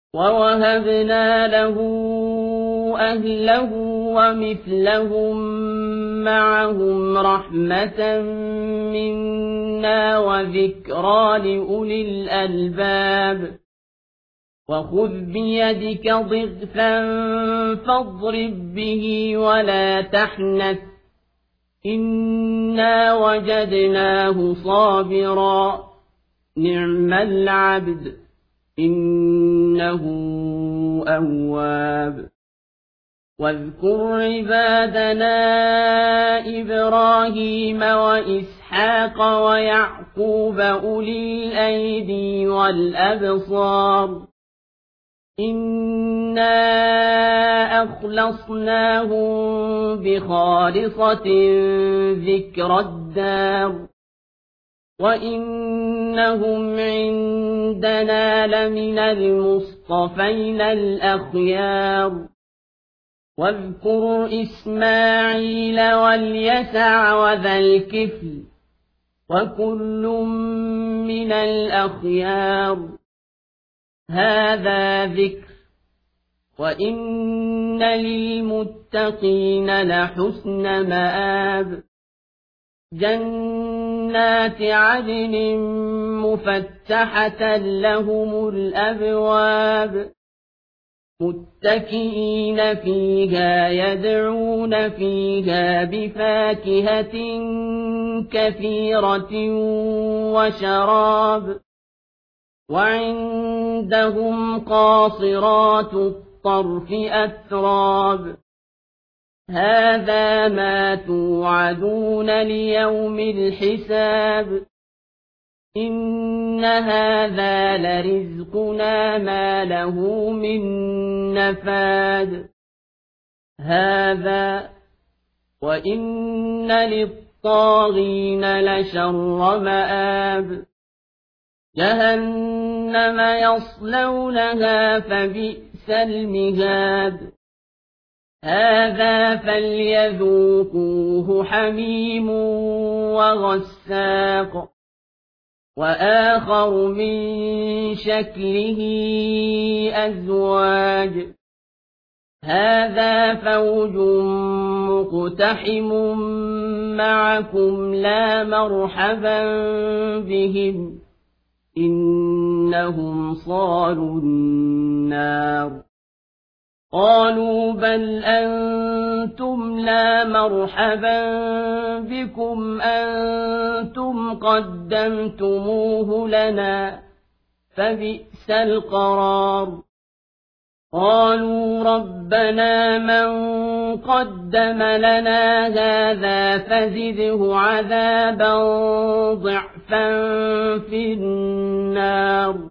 ووهبنا له أهله ومثلهم معهم رحمة منا وذكرى لأولي الألباب وخذ بيدك ضغثا فاضرب به ولا تحنث إنا وجدناه صابرا نعم العبد إنه أواب واذكر عبادنا إبراهيم وإسحاق ويعقوب أولي الأيدي والأبصار إنا أخلصناهم بخالصة ذكر الدار وإنهم عندنا لمن المصطفين الأخيار واذكر إسماعيل واليسع وذا الكفل وكل من الأخيار هذا ذكر وإن للمتقين لحسن مآب جنات عدن مفتحة لهم الأبواب متكئين فيها يدعون فيها بفاكهة كثيرة وشراب وعندهم قاصرات الطرف أتراب هذا ما توعدون ليوم الحساب إن هذا لرزقنا ما له من نفاد هذا وإن للطاغين لشر مآب جهنم يصلونها فبئس المهاد هذا فليذوقوه حميم وغساق وآخر من شكله أزواج هذا فوج مقتحم معكم لا مرحبا بهم إنهم صالوا النار قالوا بل أنتم لا مرحبا بكم أنتم قدمتموه لنا فبئس القرار قالوا ربنا من قدم لنا هذا فزده عذابا ضعفا في النار